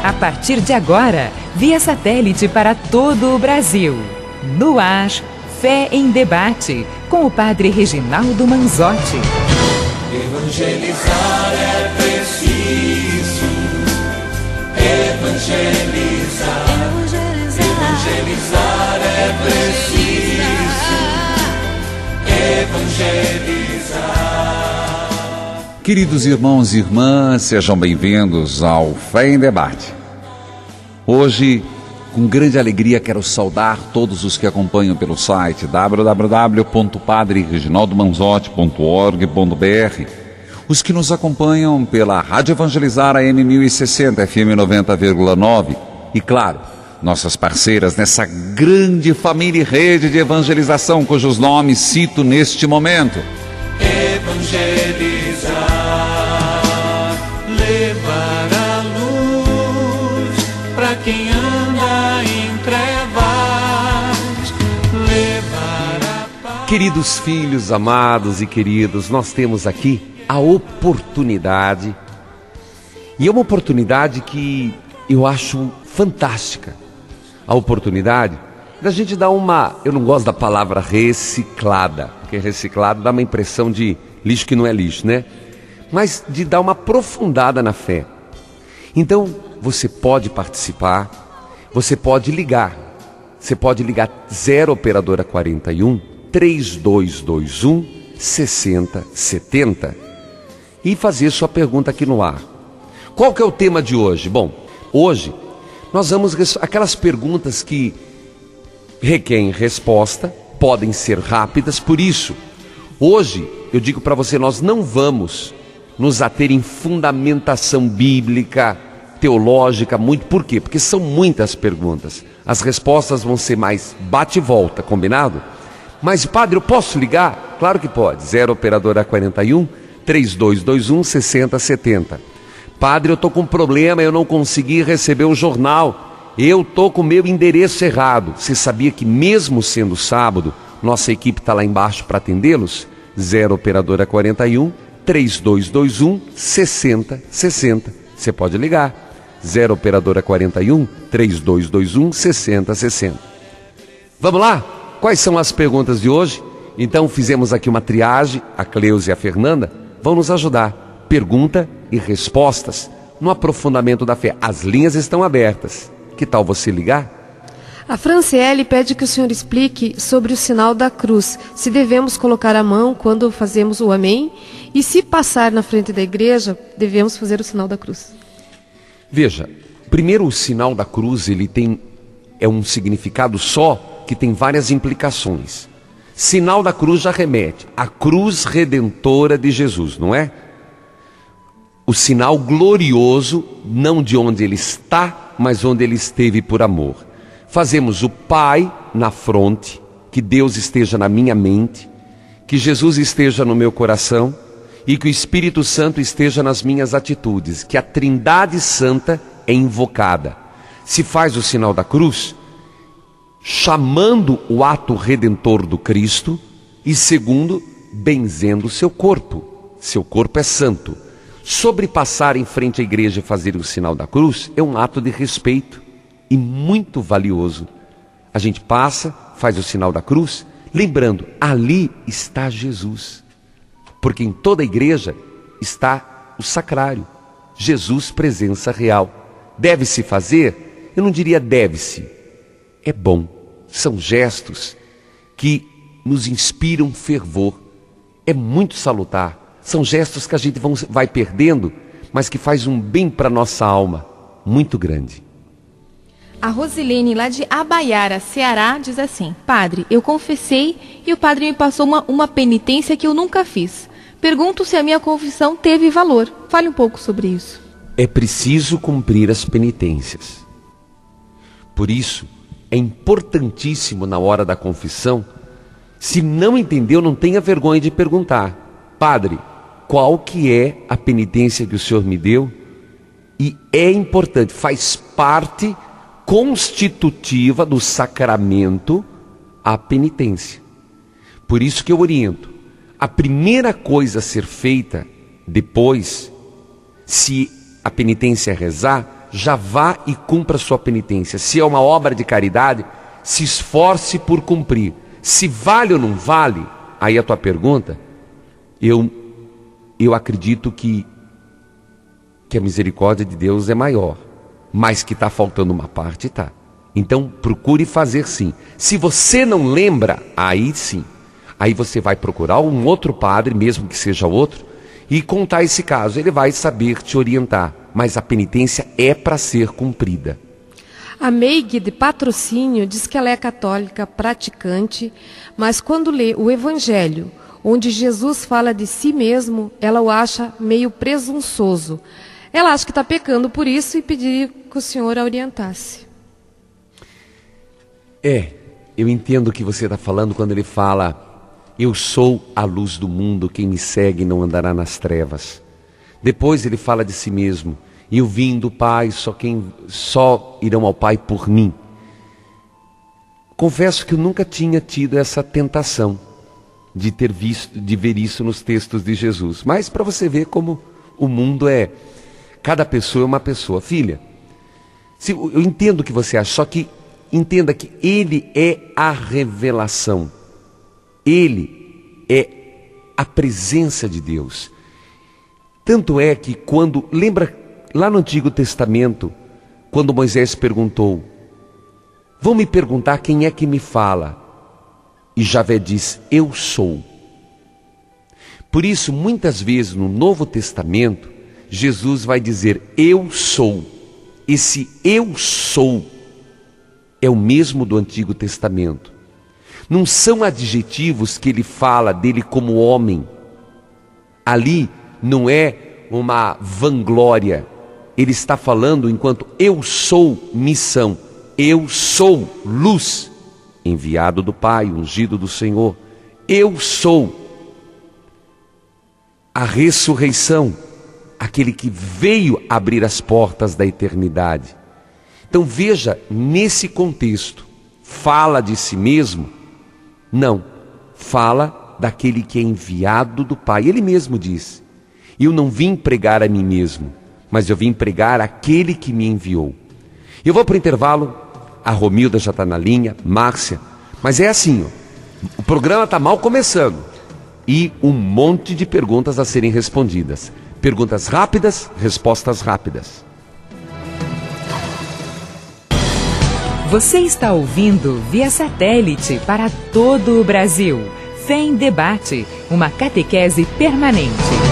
A partir de agora, via satélite para todo o Brasil. No ar, Fé em Debate, com o padre Reginaldo Manzotti. Evangelizar é preciso. Evangelizar. Evangelizar é preciso. Evangelizar. Queridos irmãos e irmãs, sejam bem-vindos ao Fé em Debate. Hoje, com grande alegria, quero saudar todos os que acompanham pelo site www.padrereginaldomanzotti.org.br, os que nos acompanham pela Rádio Evangelizar AM 1060, FM 90,9 e, claro, nossas parceiras nessa grande família e rede de evangelização, cujos nomes cito neste momento. Evangelizar, levar a luz para quem anda em trevas, levar a paz. Queridos filhos amados e queridos, nós temos aqui a oportunidade, e é uma oportunidade que eu acho fantástica, a oportunidade da gente dar eu não gosto da palavra reciclada, porque reciclado dá uma impressão de lixo que não é lixo, né? Mas de dar uma aprofundada na fé. Então, você pode participar, você pode ligar 0 operadora 41 3221 6070 e fazer sua pergunta aqui no ar. Qual que é o tema de hoje? Bom, hoje nós vamos aquelas perguntas que requerem resposta, podem ser rápidas, por isso, hoje eu digo para você, nós não vamos nos ater em fundamentação bíblica, teológica, muito. Por quê? Porque são muitas perguntas. As respostas vão ser mais bate e volta, combinado? Mas, padre, eu posso ligar? Claro que pode. 0 operadora 41 3221 6070. Padre, eu estou com um problema, eu não consegui receber o jornal. Eu estou com o meu endereço errado. Você sabia que mesmo sendo sábado, nossa equipe está lá embaixo para atendê-los? 0 operadora 41 3221 6060. Você pode ligar. 0 operadora 41 3221 6060. Vamos lá? Quais são as perguntas de hoje? Então fizemos aqui uma triagem, a Cleusa e a Fernanda vão nos ajudar. Pergunta e respostas no aprofundamento da fé. As linhas estão abertas. Que tal você ligar? A Franciele pede que o senhor explique sobre o sinal da cruz. Se devemos colocar a mão quando fazemos o amém e se passar na frente da igreja, devemos fazer o sinal da cruz. Veja, primeiro o sinal da cruz é um significado só que tem várias implicações. Sinal da cruz já remete à cruz redentora de Jesus, não é? O sinal glorioso, não de onde ele está, mas onde ele esteve por amor. Fazemos o Pai na fronte, que Deus esteja na minha mente, que Jesus esteja no meu coração e que o Espírito Santo esteja nas minhas atitudes, que a Trindade Santa é invocada. Se faz o sinal da cruz, chamando o ato redentor do Cristo e segundo, benzendo o seu corpo. Seu corpo é santo. Sobrepassar em frente à igreja e fazer o sinal da cruz é um ato de respeito e muito valioso. A gente passa, faz o sinal da cruz, lembrando, ali está Jesus. Porque em toda a igreja está o sacrário, Jesus, presença real. Deve-se fazer? Eu não diria deve-se, é bom. São gestos que nos inspiram fervor. É muito salutar. São gestos que a gente vai perdendo, mas que faz um bem para a nossa alma muito grande. A Rosilene, lá de Abaiara, Ceará, diz assim: Padre, eu confessei e o padre me passou uma penitência que eu nunca fiz. Pergunto se a minha confissão teve valor. Fale um pouco sobre isso. É preciso cumprir as penitências. Por isso, é importantíssimo na hora da confissão, se não entendeu, não tenha vergonha de perguntar: Padre, qual que é a penitência que o Senhor me deu? E é importante, faz parte constitutiva do sacramento a penitência. Por isso que eu oriento, a primeira coisa a ser feita depois, se a penitência é rezar, já vá e cumpra a sua penitência. Se é uma obra de caridade, se esforce por cumprir. Se vale ou não vale, aí a tua pergunta, eu acredito que a misericórdia de Deus é maior, mas que está faltando uma parte, tá. Então procure fazer sim. Se você não lembra, aí sim, aí você vai procurar um outro padre, mesmo que seja outro, e contar esse caso. Ele vai saber te orientar, mas a penitência é para ser cumprida. A Meig de Patrocínio diz que ela é católica praticante, mas quando lê o Evangelho, onde Jesus fala de si mesmo, ela o acha meio presunçoso. Ela acha que está pecando por isso e pediria que o senhor a orientasse. Eu entendo o que você está falando quando ele fala: eu sou a luz do mundo, quem me segue não andará nas trevas. Depois ele fala de si mesmo: eu vim do Pai, só irão ao Pai por mim. Confesso que eu nunca tinha tido essa tentação de ver isso nos textos de Jesus. Mas para você ver como o mundo é, cada pessoa é uma pessoa. Filha, eu entendo o que você acha, só que entenda que Ele é a revelação. Ele é a presença de Deus. Tanto é que lembra lá no Antigo Testamento, quando Moisés perguntou: vão me perguntar quem é que me fala? E Javé diz: eu sou. Por isso, muitas vezes no Novo Testamento, Jesus vai dizer: eu sou. Esse eu sou é o mesmo do Antigo Testamento. Não são adjetivos que ele fala dele como homem. Ali não é uma vanglória. Ele está falando enquanto eu sou missão. Eu sou luz, enviado do Pai, ungido do Senhor. Eu sou a ressurreição, aquele que veio abrir as portas da eternidade. Então veja, nesse contexto, fala de si mesmo? Não, fala daquele que é enviado do Pai. Ele mesmo diz: eu não vim pregar a mim mesmo, mas eu vim pregar aquele que me enviou. Eu vou para o intervalo, a Romilda já está na linha, Márcia, mas é assim, o programa está mal começando e um monte de perguntas a serem respondidas. Perguntas rápidas, respostas rápidas. Você está ouvindo via satélite para todo o Brasil. Fé em Debate, uma catequese permanente.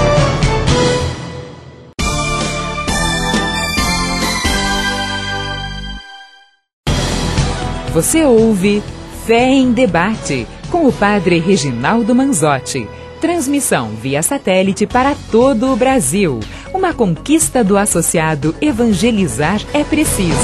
Você ouve Fé em Debate, com o padre Reginaldo Manzotti. Transmissão via satélite para todo o Brasil. Uma conquista do associado Evangelizar é Preciso.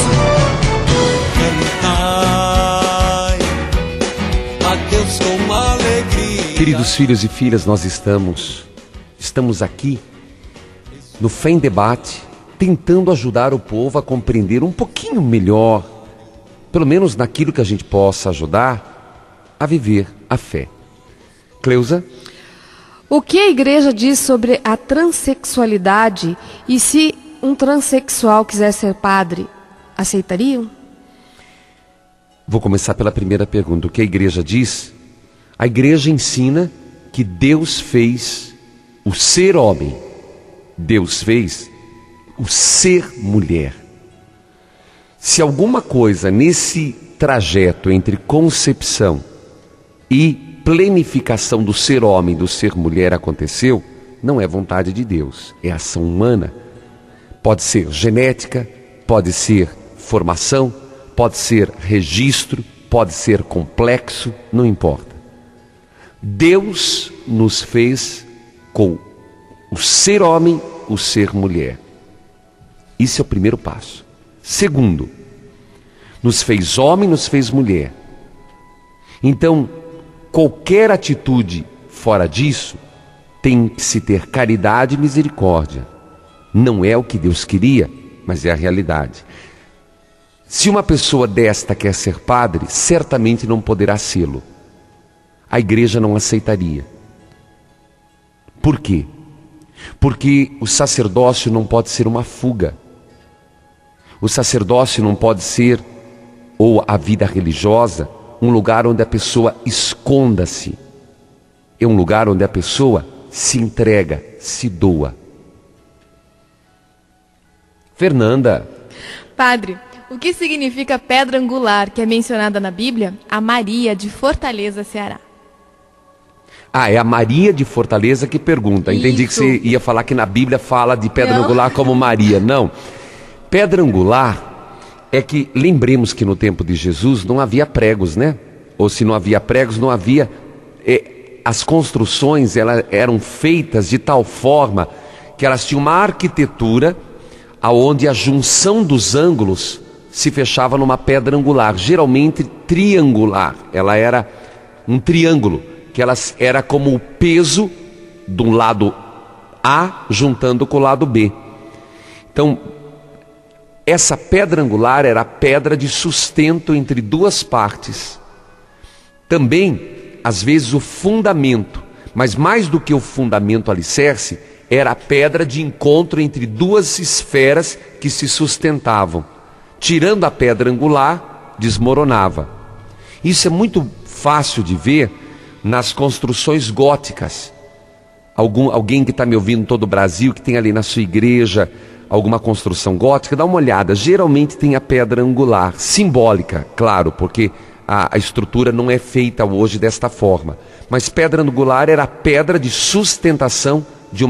A Deus com alegria. Queridos filhos e filhas, nós estamos aqui no Fé em Debate, tentando ajudar o povo a compreender um pouquinho melhor, pelo menos naquilo que a gente possa ajudar, a viver a fé. Cleusa? O que a igreja diz sobre a transexualidade e se um transexual quiser ser padre, aceitariam? Vou começar pela primeira pergunta. O que a igreja diz? A igreja ensina que Deus fez o ser homem. Deus fez o ser mulher. Se alguma coisa nesse trajeto entre concepção e plenificação do ser homem, do ser mulher aconteceu, não é vontade de Deus, é ação humana. Pode ser genética, pode ser formação, pode ser registro, pode ser complexo, não importa. Deus nos fez com o ser homem, o ser mulher. Isso é o primeiro passo. Segundo, nos fez homem, nos fez mulher. Então, qualquer atitude fora disso tem que se ter caridade e misericórdia. Não é o que Deus queria, mas é a realidade. Se uma pessoa desta quer ser padre, certamente não poderá sê-lo. A igreja não aceitaria. Por quê? Porque o sacerdócio não pode ser uma fuga. O sacerdócio não pode ser, ou a vida religiosa, um lugar onde a pessoa esconda-se. É um lugar onde a pessoa se entrega, se doa. Fernanda. Padre, o que significa pedra angular que é mencionada na Bíblia? A Maria de Fortaleza, Ceará. É a Maria de Fortaleza que pergunta. Entendi que você ia falar que na Bíblia fala de pedra angular como Maria. Não. Pedra angular é que, lembremos que no tempo de Jesus não havia pregos, né? Ou se não havia pregos, não havia... as construções eram feitas de tal forma que elas tinham uma arquitetura aonde a junção dos ângulos se fechava numa pedra angular, geralmente triangular. Ela era um triângulo, que ela era como o peso do lado A juntando com o lado B. Então, essa pedra angular era a pedra de sustento entre duas partes. Também, às vezes, o fundamento, mas mais do que o fundamento alicerce, era a pedra de encontro entre duas esferas que se sustentavam. Tirando a pedra angular, desmoronava. Isso é muito fácil de ver nas construções góticas. Alguém que está me ouvindo em todo o Brasil, que tem ali na sua igreja alguma construção gótica, dá uma olhada. Geralmente tem a pedra angular, simbólica, claro, porque a estrutura não é feita hoje desta forma. Mas pedra angular era a pedra de sustentação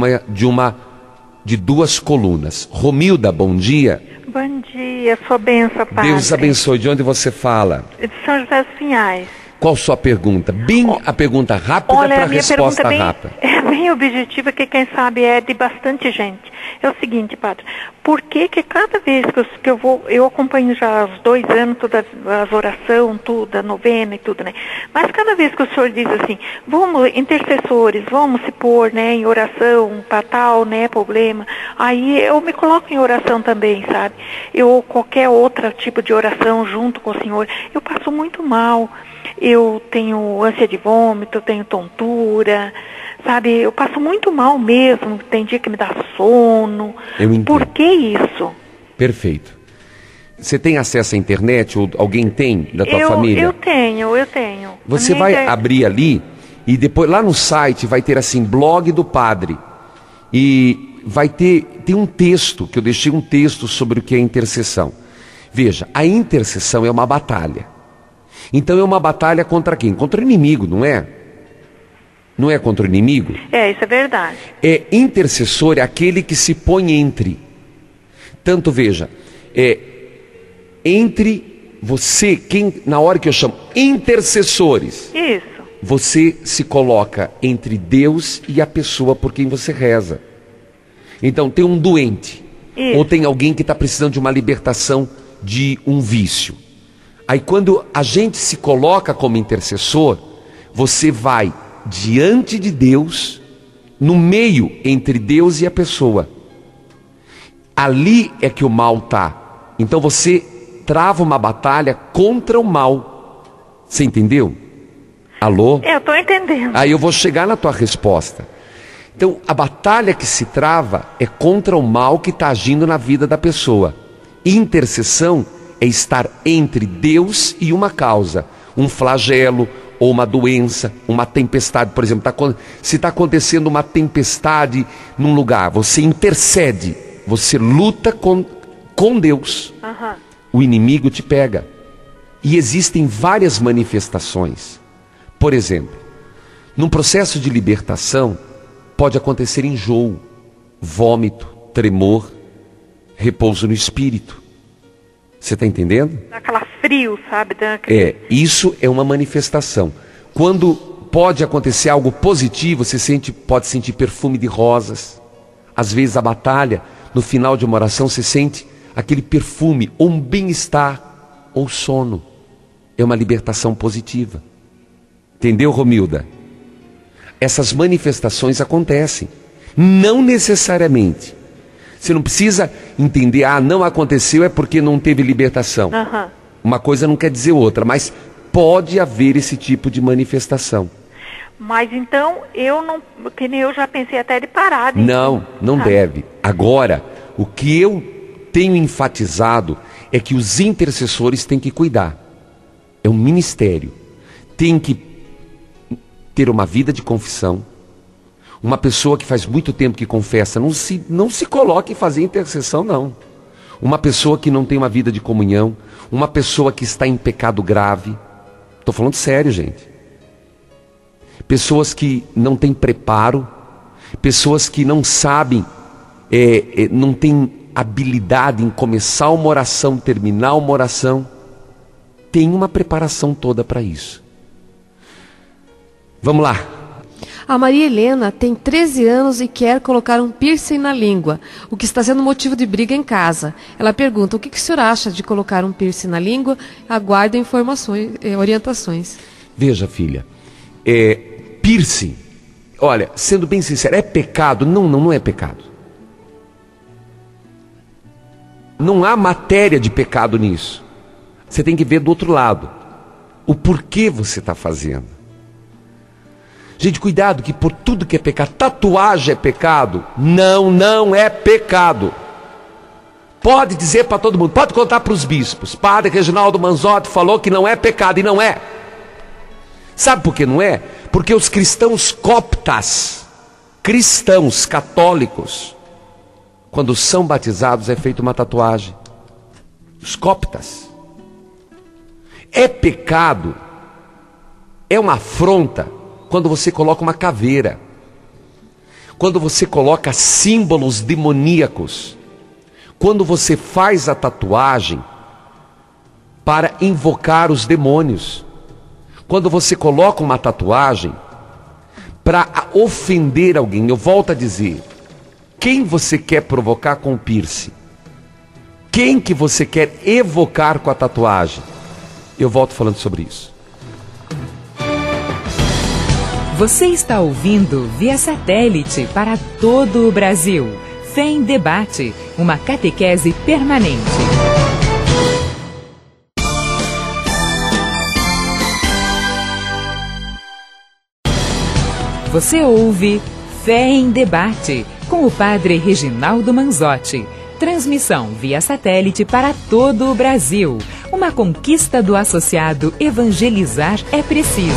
de duas colunas. Romilda, bom dia. Bom dia, sua bênção, Padre. Deus abençoe. De onde você fala? De São José dos Pinhais. Qual sua pergunta? A pergunta rápida para a resposta rápida. É bem objetiva, que quem sabe é de bastante gente. É o seguinte, Padre, por que cada vez que eu acompanho já há 2 anos todas as orações, tudo, a novena e tudo, né? Mas cada vez que o senhor diz assim, vamos, intercessores, vamos se pôr, né, em oração para tal, né, problema, aí eu me coloco em oração também, sabe? Eu, qualquer outro tipo de oração junto com o senhor, eu passo muito mal. Eu tenho ânsia de vômito, eu tenho tontura, sabe? Eu passo muito mal mesmo, tem dia que me dá sono. Eu entendo. Por que isso? Perfeito. Você tem acesso à internet, ou alguém tem da tua família? Eu tenho. Você vai abrir ali, e depois lá no site vai ter assim, blog do padre. E vai tem um texto, que eu deixei um texto sobre o que é intercessão. Veja, a intercessão é uma batalha. Então é uma batalha contra quem? Contra o inimigo, não é? Não é contra o inimigo? Isso é verdade. Intercessor é aquele que se põe entre. Tanto veja, entre você, na hora que eu chamo intercessores. Isso. Você se coloca entre Deus e a pessoa por quem você reza. Então tem um doente. Isso. Ou tem alguém que está precisando de uma libertação de um vício. Aí quando a gente se coloca como intercessor, você vai diante de Deus, no meio entre Deus e a pessoa. Ali é que o mal está. Então você trava uma batalha contra o mal. Você entendeu? Alô? Eu estou entendendo. Aí eu vou chegar na tua resposta. Então a batalha que se trava é contra o mal que está agindo na vida da pessoa. Intercessão é estar entre Deus e uma causa, um flagelo ou uma doença, uma tempestade. Por exemplo, se está acontecendo uma tempestade num lugar, você intercede, você luta com Deus. Uhum. O inimigo te pega. E existem várias manifestações. Por exemplo, num processo de libertação, pode acontecer enjoo, vômito, tremor, repouso no espírito. Você está entendendo? Dá aquela frio, sabe? Isso é uma manifestação. Quando pode acontecer algo positivo, você pode sentir perfume de rosas. Às vezes a batalha, no final de uma oração, você sente aquele perfume, ou um bem-estar, ou sono. É uma libertação positiva. Entendeu, Romilda? Essas manifestações acontecem. Não necessariamente. Você não precisa entender, não aconteceu é porque não teve libertação. Uhum. Uma coisa não quer dizer outra, mas pode haver esse tipo de manifestação. Mas então, que nem eu já pensei até de parar. Não deve. Agora, o que eu tenho enfatizado é que os intercessores têm que cuidar. É um ministério. Tem que ter uma vida de confissão. Uma pessoa que faz muito tempo que confessa, não se coloque em fazer intercessão, não. Uma pessoa que não tem uma vida de comunhão, uma pessoa que está em pecado grave. Estou falando sério, gente. Pessoas que não têm preparo, pessoas que não sabem, não têm habilidade em começar uma oração, terminar uma oração. Tem uma preparação toda para isso. Vamos lá. A Maria Helena tem 13 anos e quer colocar um piercing na língua, o que está sendo motivo de briga em casa. Ela pergunta: o que o senhor acha de colocar um piercing na língua? Aguarda informações, orientações. Veja, filha, piercing, olha, sendo bem sincero, é pecado? Não é pecado. Não há matéria de pecado nisso. Você tem que ver do outro lado. O porquê você está fazendo. Gente, cuidado que por tudo que é pecado, tatuagem é pecado? Não é pecado. Pode dizer para todo mundo, pode contar para os bispos. Padre Reginaldo Manzotti falou que não é pecado, e não é. Sabe por que não é? Porque os cristãos coptas, cristãos católicos, quando são batizados é feita uma tatuagem. Os coptas. É pecado, é uma afronta quando você coloca uma caveira, quando você coloca símbolos demoníacos, quando você faz a tatuagem para invocar os demônios, quando você coloca uma tatuagem para ofender alguém. Eu volto a dizer, quem você quer provocar com o piercing? Quem que você quer evocar com a tatuagem? Eu volto falando sobre isso. Você está ouvindo via satélite para todo o Brasil. Fé em Debate, uma catequese permanente. Você ouve Fé em Debate, com o Padre Reginaldo Manzotti. Transmissão via satélite para todo o Brasil. Uma conquista do associado Evangelizar é Preciso.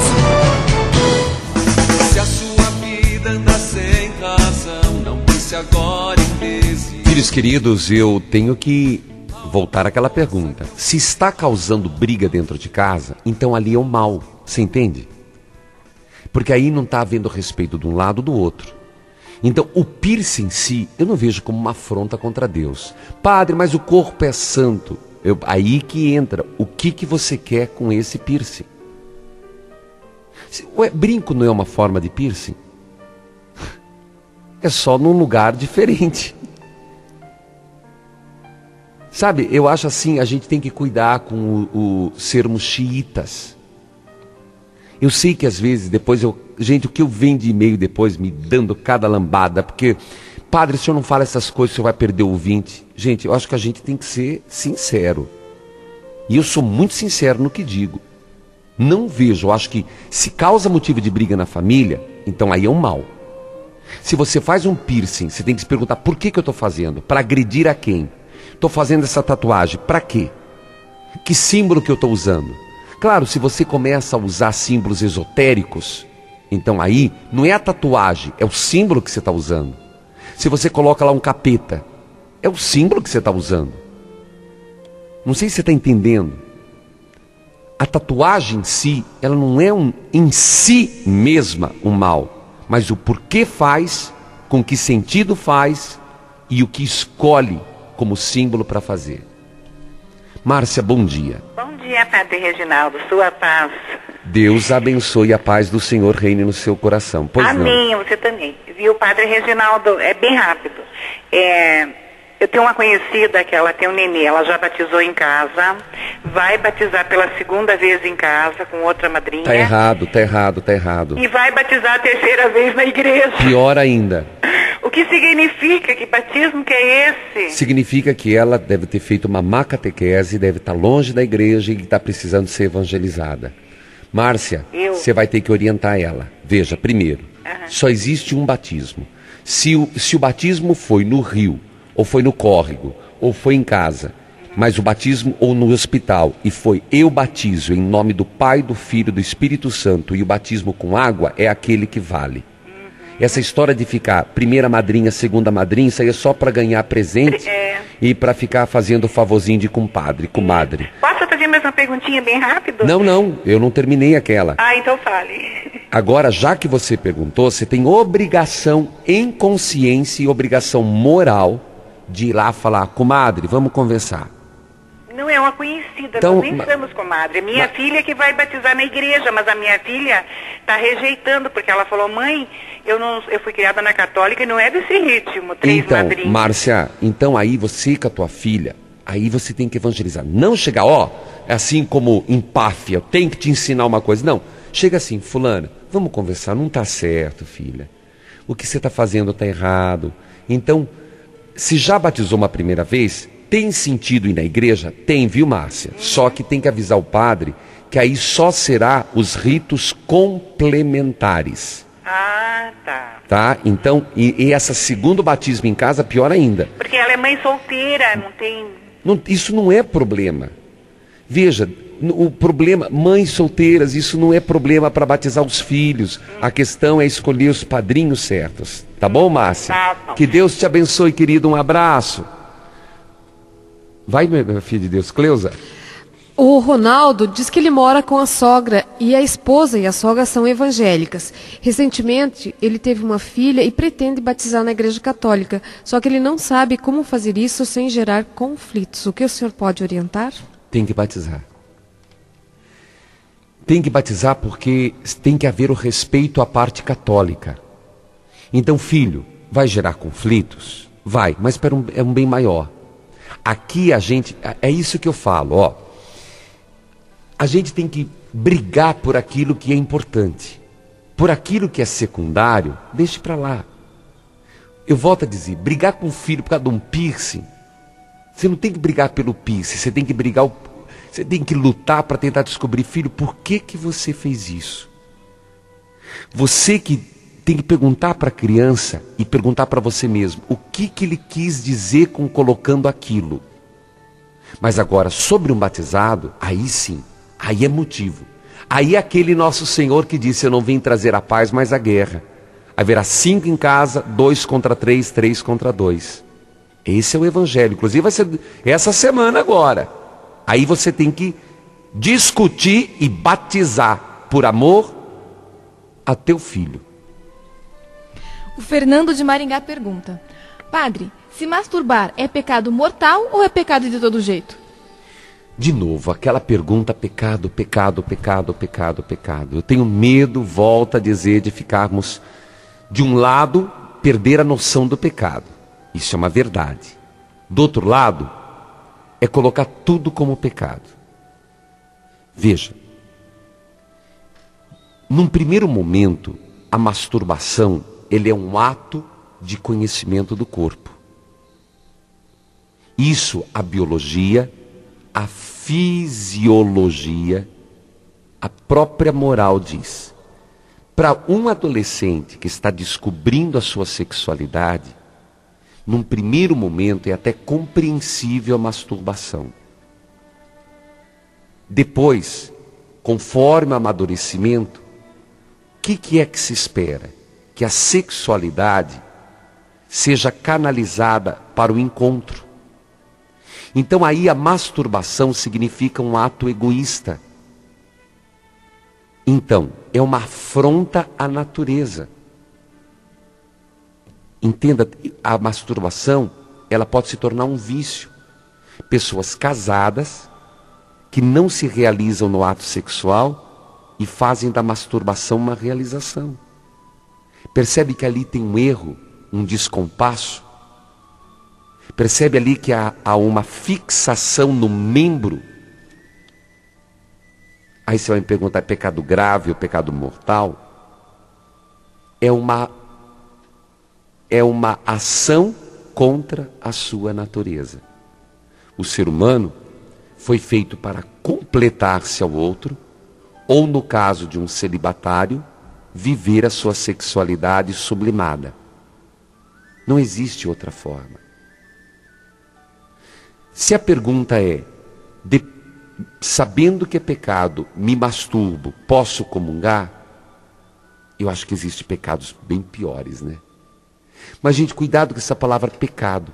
Se a sua vida anda sem razão, não pense agora em desistir. Filhos queridos, eu tenho que voltar àquela pergunta. Se está causando briga dentro de casa, então ali é o mal. Você entende? Porque aí não está havendo respeito de um lado ou do outro. Então o piercing em si, eu não vejo como uma afronta contra Deus. Padre, mas o corpo é santo. Aí que entra, o que você quer com esse piercing? Brinco não é uma forma de piercing? É só num lugar diferente. Sabe, eu acho assim, a gente tem que cuidar com o sermos xiitas. Eu sei que às vezes depois gente, o que eu venho de e-mail depois me dando cada lambada, porque, padre, se eu não fala essas coisas, o senhor vai perder o ouvinte. Gente, eu acho que a gente tem que ser sincero. E eu sou muito sincero no que digo. Não vejo, eu acho que se causa motivo de briga na família, então aí é um mal. Se você faz um piercing, você tem que se perguntar, por que eu estou fazendo? Para agredir a quem? Estou fazendo essa tatuagem, para quê? Que símbolo que eu estou usando? Claro, se você começa a usar símbolos esotéricos, então aí não é a tatuagem, é o símbolo que você está usando. Se você coloca lá um capeta, é o símbolo que você está usando. Não sei se você está entendendo. A tatuagem em si, ela não é em si mesma um mal, mas o porquê faz, com que sentido faz e o que escolhe como símbolo para fazer. Márcia, bom dia. Bom dia, Padre Reginaldo, sua paz. Deus abençoe, a paz do Senhor reine no seu coração. Pois amém, não. Você também. Viu, Padre Reginaldo, é bem rápido. Eu tenho uma conhecida que ela tem um nenê, ela já batizou em casa, vai batizar pela segunda vez em casa com outra madrinha. Tá errado. E vai batizar a terceira vez na igreja. Pior ainda. O que significa? Que batismo que é esse? Significa que ela deve ter feito uma má catequese, deve estar longe da igreja e está precisando ser evangelizada. Márcia, você vai ter que orientar ela. Veja, primeiro, só existe um batismo. Se o batismo foi no rio, ou foi no córrego, ou foi em casa, mas o batismo ou no hospital, e foi eu batizo em nome do Pai, do Filho, do Espírito Santo, e o batismo com água é aquele que vale. Essa história de ficar primeira madrinha, segunda madrinha, isso aí é só para ganhar presente e para ficar fazendo favorzinho de compadre, comadre. Posso fazer mais uma perguntinha bem rápido? Não, eu não terminei aquela. Ah, então fale. Agora, já que você perguntou, você tem obrigação em consciência e obrigação moral de ir lá falar, comadre, vamos conversar. Não é uma conhecida, Então, nós nem somos comadre. Minha filha que vai batizar na igreja, mas a minha filha está rejeitando, porque ela falou, mãe, eu fui criada na católica e não é desse ritmo, 3 Então, madrinhas. Márcia, então aí você com a tua filha, aí você tem que evangelizar. Não chegar, é assim como empáfia, eu tenho que te ensinar uma coisa. Não, chega assim, fulana, vamos conversar, não está certo, filha. O que você está fazendo está errado. Então, se já batizou uma primeira vez, tem sentido ir na igreja? Tem, viu, Márcia? Só que tem que avisar o padre que aí só será os ritos complementares. Ah, tá. Tá? Então, e essa segundo batismo em casa, pior ainda. Porque ela é mãe solteira, não tem... Isso não é problema. Veja, o problema, mães solteiras, isso não é problema para batizar os filhos. A questão é escolher os padrinhos certos. Tá bom, Márcia? Tá bom. Que Deus te abençoe, querido. Um abraço. Vai, minha filha de Deus, Cleusa. O Ronaldo diz que ele mora com a sogra e a esposa e a sogra são evangélicas. Recentemente, ele teve uma filha e pretende batizar na igreja católica, só que ele não sabe como fazer isso sem gerar conflitos. O que o senhor pode orientar? Tem que batizar. Tem que batizar porque tem que haver o respeito à parte católica. Então, filho, vai gerar conflitos? Vai, mas é um bem maior. Aqui a gente, é isso que eu falo, a gente tem que brigar por aquilo que é importante. Por aquilo que é secundário, deixe para lá. Eu volto a dizer, brigar com o filho por causa de um piercing, você não tem que brigar pelo piercing, você tem que você tem que lutar para tentar descobrir, filho, por que você fez isso? Você que tem que perguntar para a criança e perguntar para você mesmo o que ele quis dizer com colocando aquilo. Mas agora, sobre um batizado, aí sim, aí é motivo. Aí é aquele nosso Senhor que disse, eu não vim trazer a paz, mas a guerra. Haverá 5 em casa, 2 contra 3, 3 contra 2. Esse é o Evangelho. Inclusive vai ser essa semana agora. Aí você tem que discutir e batizar por amor a teu filho. O Fernando de Maringá pergunta, padre, se masturbar é pecado mortal ou é pecado de todo jeito? De novo, aquela pergunta, pecado, pecado, pecado, pecado, pecado. Eu tenho medo, volto a dizer, de ficarmos, de um lado, perder a noção do pecado. Isso é uma verdade. Do outro lado, é colocar tudo como pecado. Veja, num primeiro momento, a masturbação, ele é um ato de conhecimento do corpo. Isso a biologia, a fisiologia, a própria moral diz. Para um adolescente que está descobrindo a sua sexualidade, num primeiro momento é até compreensível a masturbação. Depois, conforme o amadurecimento, o que é que se espera? Que a sexualidade seja canalizada para o encontro. Então aí a masturbação significa um ato egoísta. Então, é uma afronta à natureza. Entenda, a masturbação, ela pode se tornar um vício. Pessoas casadas, que não se realizam no ato sexual e fazem da masturbação uma realização. Percebe que ali tem um erro, um descompasso? Percebe ali que há uma fixação no membro? Aí você vai me perguntar, é pecado grave ou pecado mortal? É uma ação contra a sua natureza. O ser humano foi feito para completar-se ao outro, ou no caso de um celibatário, viver a sua sexualidade sublimada. Não existe outra forma. Se a pergunta é, sabendo que é pecado, me masturbo, posso comungar? Eu acho que existem pecados bem piores, né? Mas, gente, cuidado com essa palavra pecado.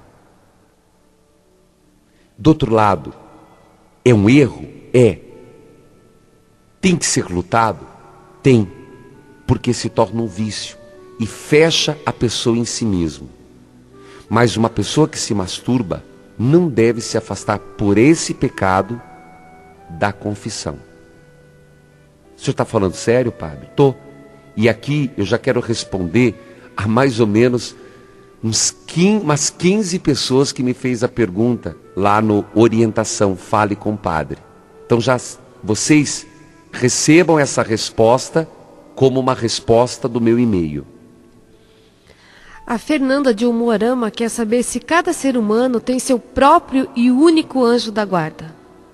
Do outro lado, é um erro? É. Tem que ser lutado? Tem. Porque se torna um vício e fecha a pessoa em si mesmo. Mas uma pessoa que se masturba não deve se afastar por esse pecado da confissão. O senhor está falando sério, padre? Tô. E aqui eu já quero responder a mais ou menos umas 15 pessoas que me fez a pergunta lá no Orientação Fale com o Padre. Então já vocês recebam essa resposta como uma resposta do meu e-mail. A Fernanda de Umuarama quer saber se cada ser humano tem seu próprio e único anjo da guarda.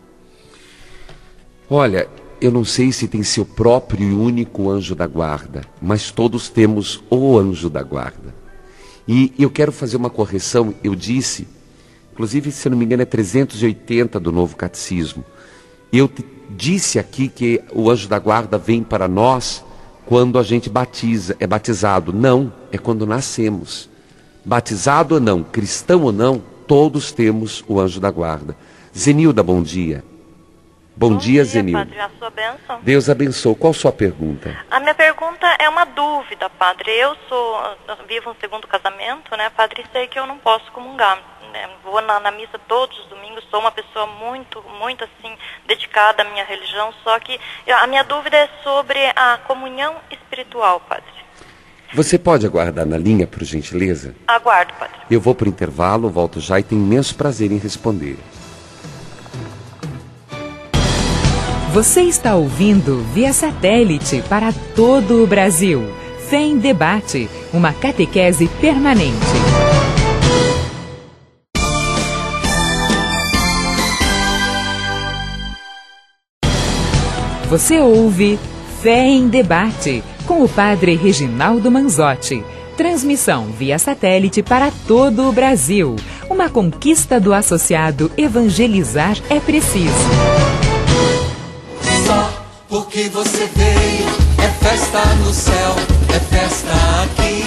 Olha, eu não sei se tem seu próprio e único anjo da guarda, mas todos temos o anjo da guarda. E eu quero fazer uma correção. Eu disse, inclusive, se não me engano, é 380 do Novo Catecismo. Eu disse aqui que o anjo da guarda vem para nós quando a gente é batizado. Não, é quando nascemos. Batizado ou não, cristão ou não, todos temos o anjo da guarda. Zenilda, bom dia. Bom dia, Zenilda. Padre, a sua bênção. Deus abençoe. Qual a sua pergunta? A minha pergunta é uma dúvida, Padre. Eu vivo um segundo casamento, né, Padre? E sei que eu não posso comungar. Né? Vou na missa todos os domingos, sou uma pessoa muito, muito assim, dedicada à minha religião, só que a minha dúvida é sobre a comunhão espiritual, Padre. Você pode aguardar na linha, por gentileza? Aguardo, Padre. Eu vou para o intervalo, volto já e tenho imenso prazer em responder. Você está ouvindo via satélite para todo o Brasil. Fé em Debate, uma catequese permanente. Você ouve Fé em Debate, com o Padre Reginaldo Manzotti. Transmissão via satélite para todo o Brasil. Uma conquista do associado Evangelizar é Preciso. Porque você veio, é festa no céu, é festa aqui.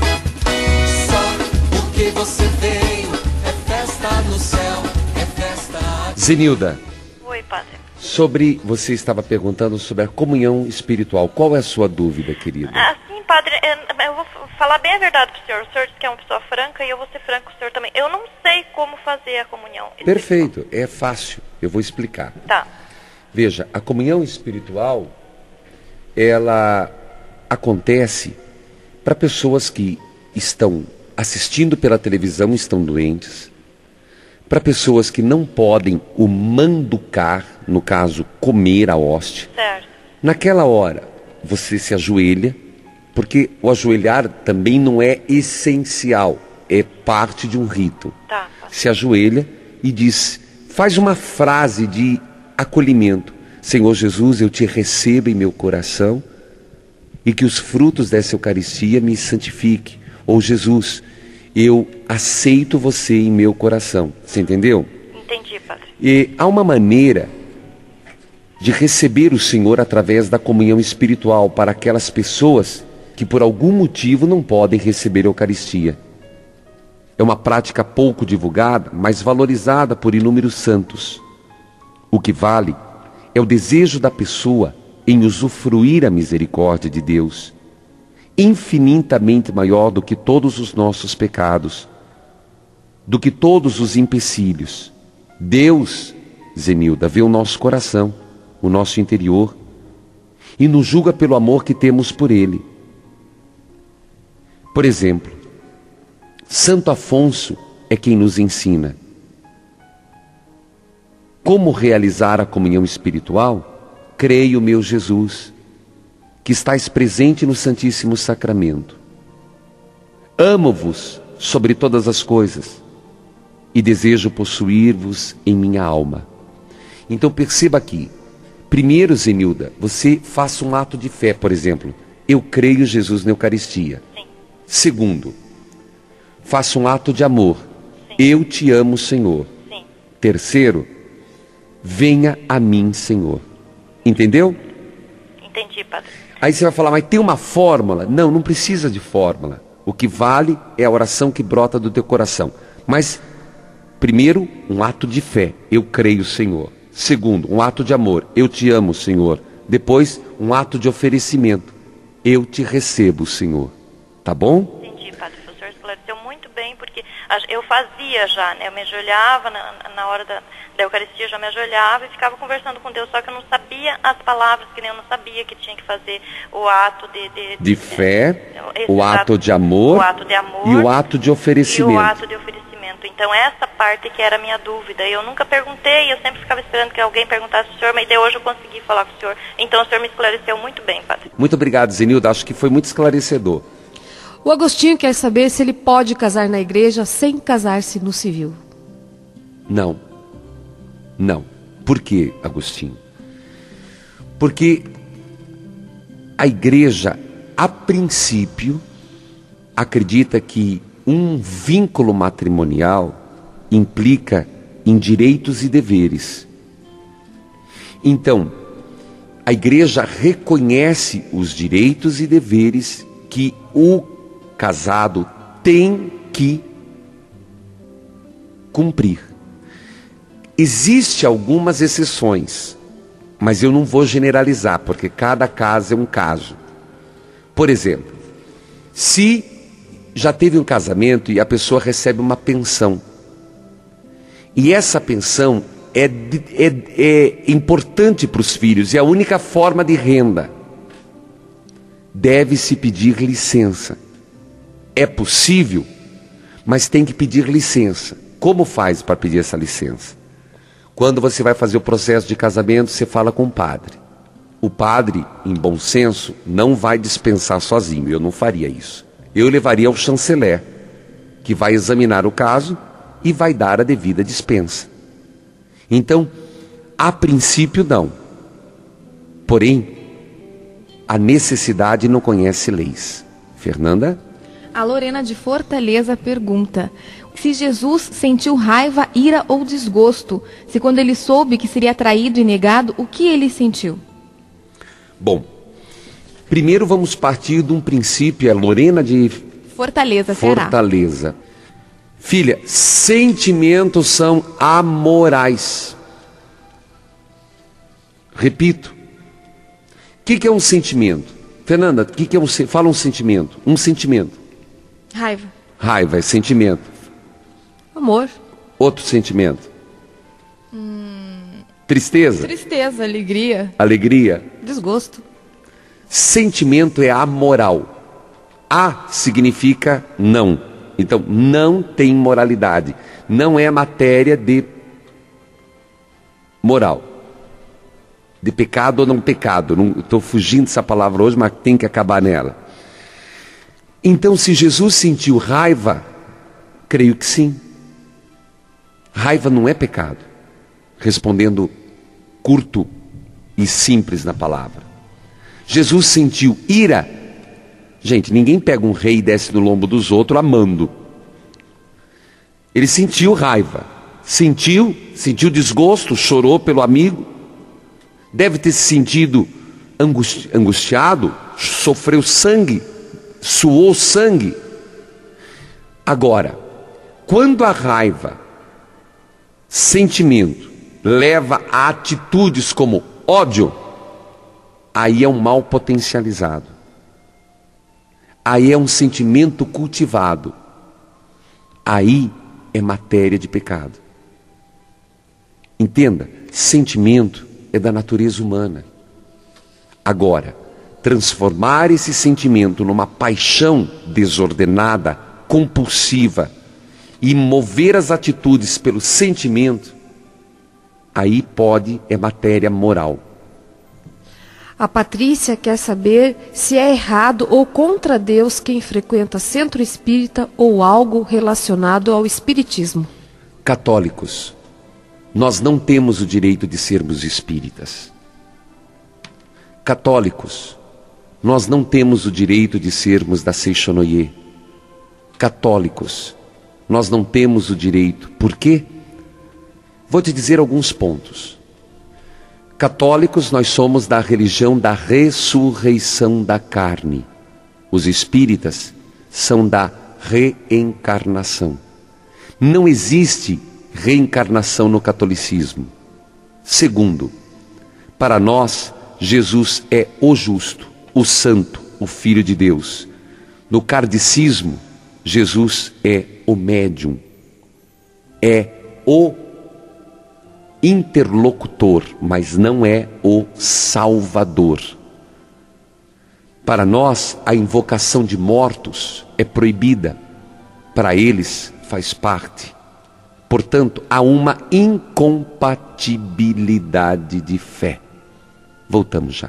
Só porque você veio, é festa no céu, é festa aqui. Zenilda. Oi, Padre. Você estava perguntando sobre a comunhão espiritual. Qual é a sua dúvida, querida? Sim, Padre, eu vou falar bem a verdade para o senhor. O senhor disse que é uma pessoa franca e eu vou ser franco com o senhor também. Eu não sei como fazer a comunhão espiritual. Perfeito, é fácil. Eu vou explicar. Tá. Veja, a comunhão espiritual, ela acontece para pessoas que estão assistindo pela televisão e estão doentes, para pessoas que não podem o manducar, no caso, comer a hóstia. Certo. Naquela hora, você se ajoelha, porque o ajoelhar também não é essencial, é parte de um rito. Tá. Se ajoelha e diz, faz uma frase de acolhimento. Senhor Jesus, eu te recebo em meu coração e que os frutos dessa Eucaristia me santifiquem. Ou Jesus, eu aceito você em meu coração. Você entendeu? Entendi, Padre. E há uma maneira de receber o Senhor através da comunhão espiritual para aquelas pessoas que por algum motivo não podem receber a Eucaristia. É uma prática pouco divulgada, mas valorizada por inúmeros santos. O que vale é o desejo da pessoa em usufruir a misericórdia de Deus, infinitamente maior do que todos os nossos pecados, do que todos os empecilhos. Deus, Zenilda, vê o nosso coração, o nosso interior, e nos julga pelo amor que temos por Ele. Por exemplo, Santo Afonso é quem nos ensina como realizar a comunhão espiritual. Creio, meu Jesus, que estais presente no Santíssimo Sacramento. Amo-vos sobre todas as coisas e desejo possuir-vos em minha alma. Então perceba aqui, primeiro, Zenilda, você faça um ato de fé, por exemplo, eu creio em Jesus na Eucaristia. Sim. Segundo, faça um ato de amor. Sim. Eu te amo, Senhor. Sim. terceiro, venha a mim, Senhor. Entendeu? Entendi, padre. Aí você vai falar, mas tem uma fórmula? Não, não precisa de fórmula. O que vale é a oração que brota do teu coração. Mas, primeiro, um ato de fé. Eu creio, Senhor. Segundo, um ato de amor. Eu te amo, Senhor. Depois, um ato de oferecimento. Eu te recebo, Senhor. Tá bom? Entendi, padre. O senhor esclareceu muito bem, porque eu fazia já, né? Eu me ajoelhava na hora da Eucaristia, eu já me ajoelhava e ficava conversando com Deus, só que eu não sabia as palavras, que nem eu não sabia que tinha que fazer o ato de fé, o ato de amor, e o ato de oferecimento. E o ato de oferecimento. Então, essa parte que era a minha dúvida. Eu nunca perguntei, eu sempre ficava esperando que alguém perguntasse ao senhor, mas daí hoje eu consegui falar com o senhor. Então, o senhor me esclareceu muito bem, padre. Muito obrigado, Zenilda. Acho que foi muito esclarecedor. O Agostinho quer saber se ele pode casar na igreja sem casar-se no civil. Não. Não. Por quê, Agostinho? Porque a igreja, a princípio, acredita que um vínculo matrimonial implica em direitos e deveres. Então, a igreja reconhece os direitos e deveres que o casado tem que cumprir. Existem algumas exceções, mas eu não vou generalizar, porque cada caso é um caso. Por exemplo, se já teve um casamento e a pessoa recebe uma pensão, e essa pensão é importante para os filhos, é a única forma de renda, deve-se pedir licença. É possível, mas tem que pedir licença. Como faz para pedir essa licença? Quando você vai fazer o processo de casamento, você fala com o padre. O padre, em bom senso, não vai dispensar sozinho. Eu não faria isso. Eu levaria ao chanceler, que vai examinar o caso e vai dar a devida dispensa. Então, a princípio não. Porém, a necessidade não conhece leis. Fernanda? A Lorena de Fortaleza pergunta se Jesus sentiu raiva, ira ou desgosto, se quando ele soube que seria traído e negado, o que ele sentiu? Bom, primeiro vamos partir de um princípio, é Lorena de Fortaleza, Ceará. Fortaleza. Filha, sentimentos são amorais. Repito, o que é um sentimento? Fernanda, o que é fala um sentimento? Um sentimento. Raiva. Raiva é sentimento. Amor. Outro sentimento. Tristeza. Tristeza, alegria. Alegria. Desgosto. Sentimento é amoral. A significa não. Então, não tem moralidade. Não é matéria de moral. De pecado ou não pecado. Estou fugindo dessa palavra hoje, mas tem que acabar nela. Então, se Jesus sentiu raiva, creio que sim. Raiva não é pecado. Respondendo curto e simples na palavra. Jesus sentiu ira. Gente, ninguém pega um rei e desce no lombo dos outros amando. Ele sentiu raiva. Sentiu desgosto, chorou pelo amigo. Deve ter se sentido angustiado, sofreu sangue, suou sangue. Agora, quando a raiva, sentimento, leva a atitudes como ódio, aí é um mal potencializado. Aí é um sentimento cultivado. Aí é matéria de pecado. Entenda, sentimento é da natureza humana. Agora, transformar esse sentimento numa paixão desordenada, compulsiva, e mover as atitudes pelo sentimento, aí é matéria moral. A Patrícia quer saber se é errado ou contra Deus quem frequenta centro espírita ou algo relacionado ao espiritismo. Católicos, nós não temos o direito de sermos espíritas. Católicos, nós não temos o direito de sermos da Seixonoye. Católicos, nós não temos o direito. Por quê? Vou te dizer alguns pontos. Católicos, nós somos da religião da ressurreição da carne. Os espíritas são da reencarnação. Não existe reencarnação no catolicismo. Segundo, para nós, Jesus é o justo, o santo, o Filho de Deus. No kardecismo, Jesus é o médium, é o interlocutor, mas não é o salvador. Para nós, a invocação de mortos é proibida, para eles faz parte. Portanto, há uma incompatibilidade de fé. Voltamos já.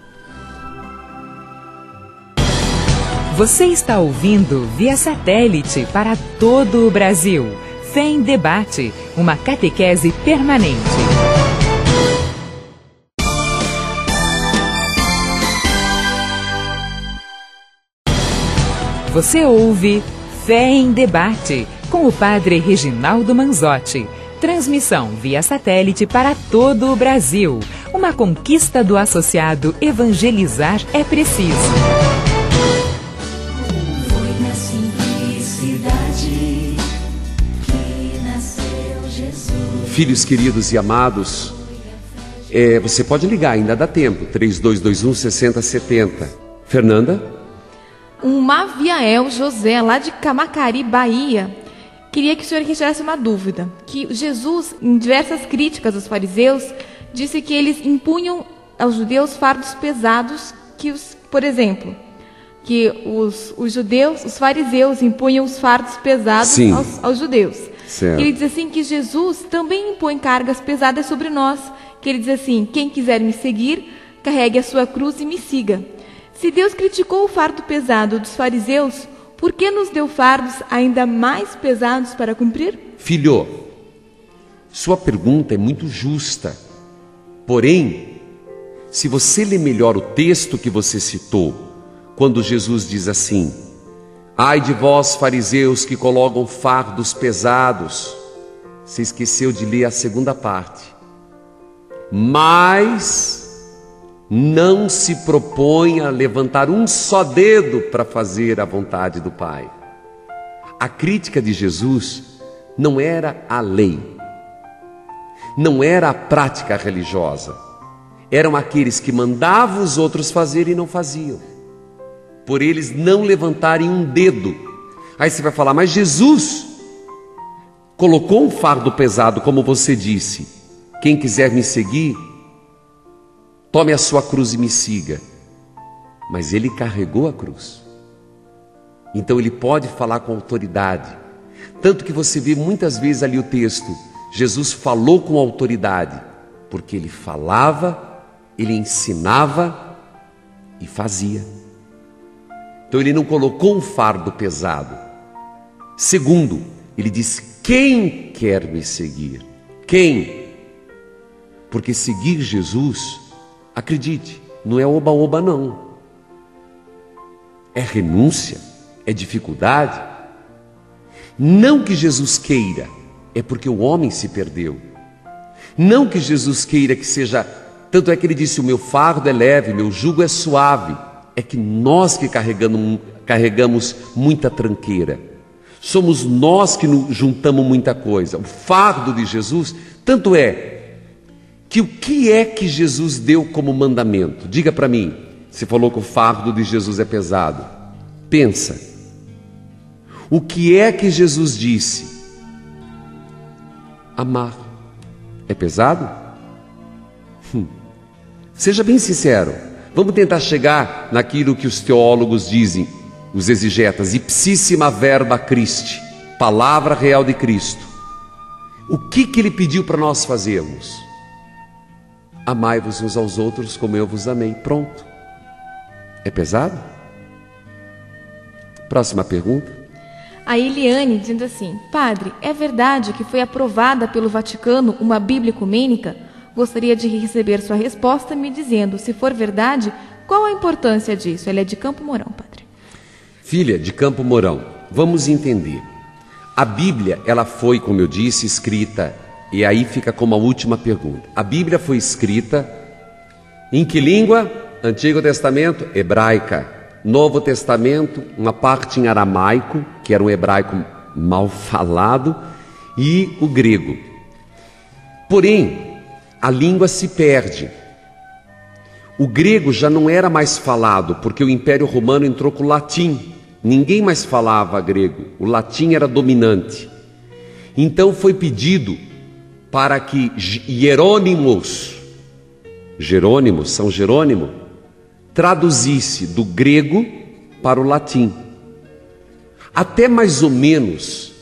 Você está ouvindo via satélite para todo o Brasil. Fé em Debate, uma catequese permanente. Você ouve Fé em Debate, com o Padre Reginaldo Manzotti. Transmissão via satélite para todo o Brasil. Uma conquista do associado Evangelizar é Preciso. Foi na simplicidade que nasceu Jesus. Filhos queridos e amados, você pode ligar, ainda dá tempo, 3221-6070. Fernanda? Um Maviael José, lá de Camacari, Bahia, queria que o senhor retirasse uma dúvida. Que Jesus, em diversas críticas aos fariseus, disse que eles impunham aos judeus fardos pesados, por exemplo, que os fariseus impunham os fardos pesados aos judeus. Certo. Ele diz assim que Jesus também impõe cargas pesadas sobre nós, que ele diz assim: quem quiser me seguir, carregue a sua cruz e me siga. Se Deus criticou o fardo pesado dos fariseus, por que nos deu fardos ainda mais pesados para cumprir? Filho, sua pergunta é muito justa. Porém, se você ler melhor o texto que você citou, quando Jesus diz assim: ai de vós, fariseus, que colocam fardos pesados, você esqueceu de ler a segunda parte. Mas não se propõe a levantar um só dedo para fazer a vontade do Pai. A crítica de Jesus não era a lei, não era a prática religiosa, eram aqueles que mandavam os outros fazer e não faziam, por eles não levantarem um dedo. Aí você vai falar: mas Jesus colocou um fardo pesado, como você disse, quem quiser me seguir, tome a sua cruz e me siga. Mas ele carregou a cruz. Então ele pode falar com autoridade. Tanto que você vê muitas vezes ali o texto, Jesus falou com autoridade, porque ele falava, ele ensinava e fazia. Então ele não colocou um fardo pesado. Segundo, ele disse: quem quer me seguir? Quem? Porque seguir Jesus, acredite, não é oba-oba não. É renúncia, é dificuldade. Não que Jesus queira, é porque o homem se perdeu. Não que Jesus queira que seja, tanto é que ele disse: o meu fardo é leve, meu jugo é suave. É que nós que carregamos muita tranqueira. Somos nós que juntamos muita coisa. O fardo de Jesus, tanto é que o que é que Jesus deu como mandamento? Diga para mim, você falou que o fardo de Jesus é pesado. Pensa, o que é que Jesus disse? Amar. É pesado? Seja bem sincero, vamos tentar chegar naquilo que os teólogos dizem, os exegetas: ipsíssima verba Christi, palavra real de Cristo. O que ele pediu para nós fazermos? Amai-vos uns aos outros como eu vos amei. Pronto. É pesado? Próxima pergunta. A Eliane dizendo assim: Padre, é verdade que foi aprovada pelo Vaticano uma Bíblia ecumênica? Gostaria de receber sua resposta me dizendo, se for verdade, qual a importância disso? Ela é de Campo Mourão, Padre. Filha de Campo Mourão, vamos entender. A Bíblia, ela foi, como eu disse, escrita E aí fica como a última pergunta. A Bíblia foi escrita em que língua? Antigo Testamento, hebraica. Novo Testamento, uma parte em aramaico, que era um hebraico mal falado, e o grego. Porém, a língua se perde. O grego já não era mais falado, porque o Império Romano entrou com o latim. Ninguém mais falava grego, o latim era dominante. Então foi pedido para que São Jerônimo, traduzisse do grego para o latim. Até mais ou menos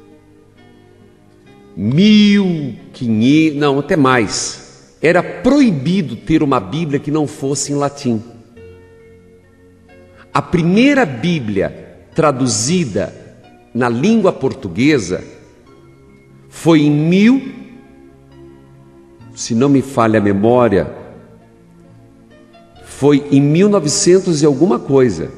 1500, não, até mais, era proibido ter uma Bíblia que não fosse em latim. A primeira Bíblia traduzida na língua portuguesa foi em se não me falha a memória, foi em 1900 e alguma coisa.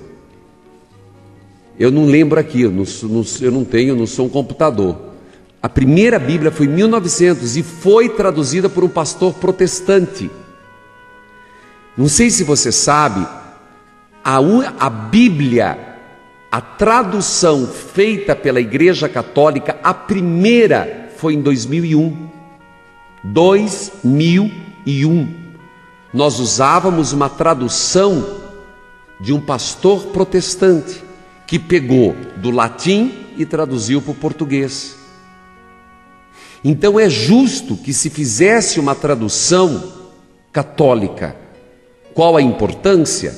Eu não lembro aqui, eu não sou um computador. A primeira Bíblia foi em 1900 e foi traduzida por um pastor protestante. Não sei se você sabe, a Bíblia, a tradução feita pela Igreja Católica, a primeira foi em 2001. 2001. Nós usávamos uma tradução de um pastor protestante que pegou do latim e traduziu para o português. Então é justo que se fizesse uma tradução católica. Qual a importância?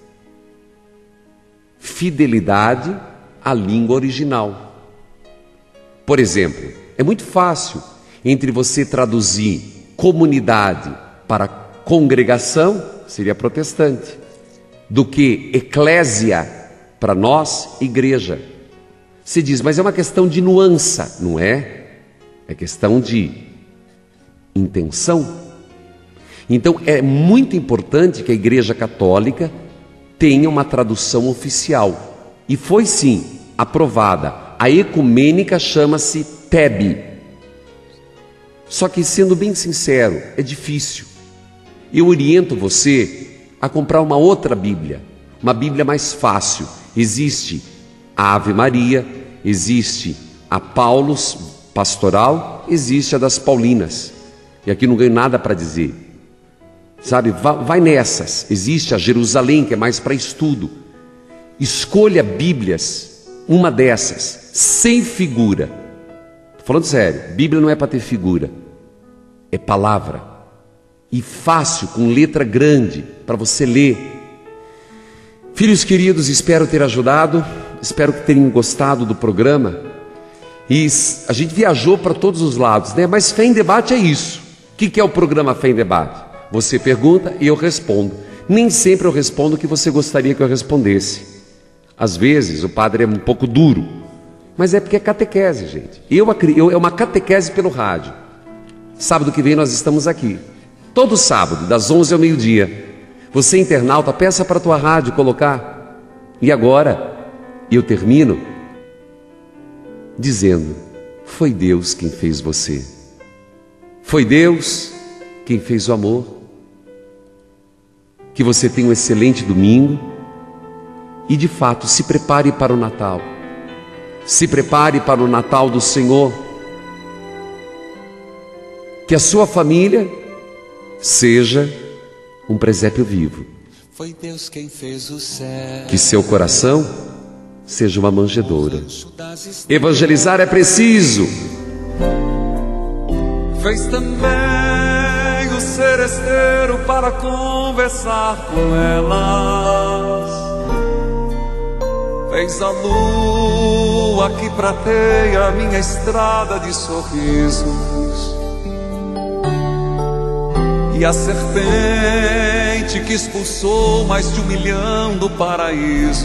Fidelidade à língua original. Por exemplo, é muito fácil entre você traduzir comunidade para congregação, seria protestante, do que eclésia para nós, igreja. Você diz, mas é uma questão de nuance, não é? É questão de intenção. Então é muito importante que a Igreja Católica tenha uma tradução oficial. E foi sim aprovada. A ecumênica chama-se TEB. Só que, sendo bem sincero, é difícil. Eu oriento você a comprar uma outra Bíblia, uma Bíblia mais fácil. Existe a Ave Maria, existe a Paulus Pastoral, existe a das Paulinas. E aqui não ganho nada para dizer. Sabe, vai nessas. Existe a Jerusalém, que é mais para estudo. Escolha Bíblias, uma dessas, sem figura. Tô falando sério, Bíblia não é para ter figura, é palavra. E fácil, com letra grande, para você ler. Filhos queridos, espero ter ajudado, espero que tenham gostado do programa. E a gente viajou para todos os lados, né? Mas Fé em Debate é isso. O que é o programa Fé em Debate? Você pergunta e eu respondo. Nem sempre eu respondo o que você gostaria que eu respondesse. Às vezes o padre é um pouco duro, mas é porque é catequese, gente. É uma catequese pelo rádio. Sábado que vem nós estamos aqui. Todo sábado, das 11 ao meio-dia. Você, internauta, peça para a tua rádio colocar. E agora, eu termino dizendo, foi Deus quem fez você. Foi Deus quem fez o amor. Que você tenha um excelente domingo. E de fato, se prepare para o Natal. Se prepare para o Natal do Senhor. Que a sua família seja um presépio vivo. Foi Deus quem fez o céu. Que seu coração seja uma manjedoura. Evangelizar é preciso. Fez também o seresteiro para conversar com elas. Fez a lua que prateia a minha estrada de sorrisos. E a serpente que expulsou mais de 1 milhão do paraíso.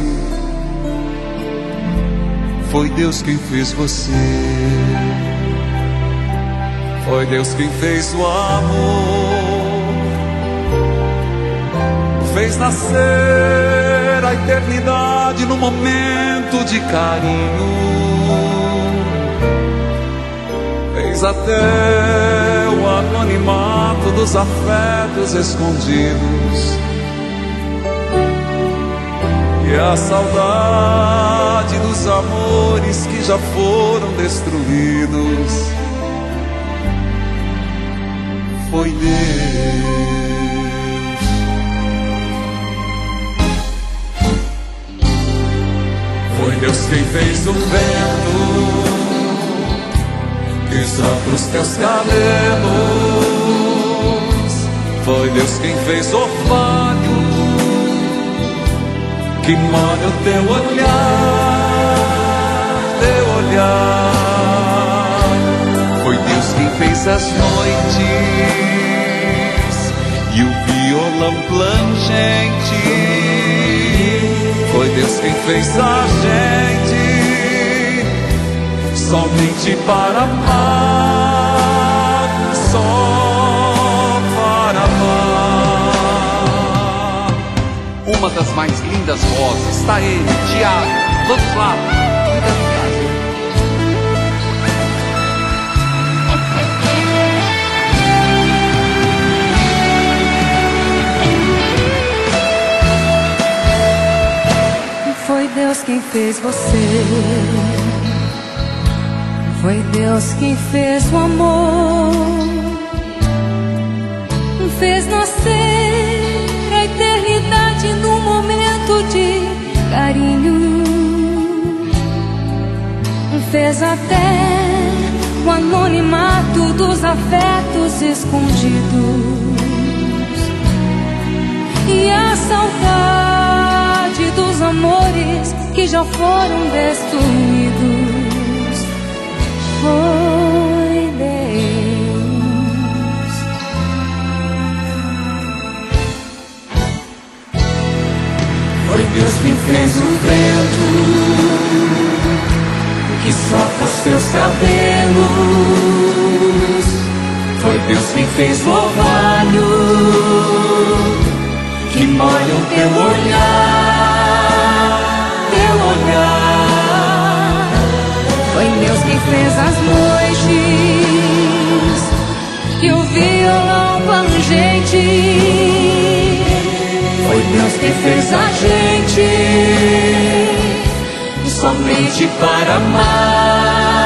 Foi Deus quem fez você. Foi Deus quem fez o amor. Fez nascer a eternidade no momento de carinho. fez até o anonimato dos afetos escondidos. E a saudade dos amores que já foram destruídos. Foi Deus. Foi Deus quem fez o vento que sopra os teus cabelos. Foi Deus quem fez o orvalho que molha o teu olhar, teu olhar. Foi Deus quem fez as noites e o violão plangente. Foi Deus quem fez a gente somente para amar, só para amar. Uma das mais lindas vozes, está ele, Tiago. Vamos lá, cuida de casa. Foi Deus quem fez você. Foi Deus quem fez o amor. Fez nascer a eternidade num momento de carinho. Fez até o anonimato dos afetos escondidos. E a saudade dos amores que já foram destruídos. Foi Deus. Foi Deus quem fez o vento que sopra os teus cabelos. Foi Deus quem fez o orvalho que molha o teu olhar, teu olhar. Foi Deus quem fez as noites que o violão plangente. Foi Deus quem fez a gente somente para amar.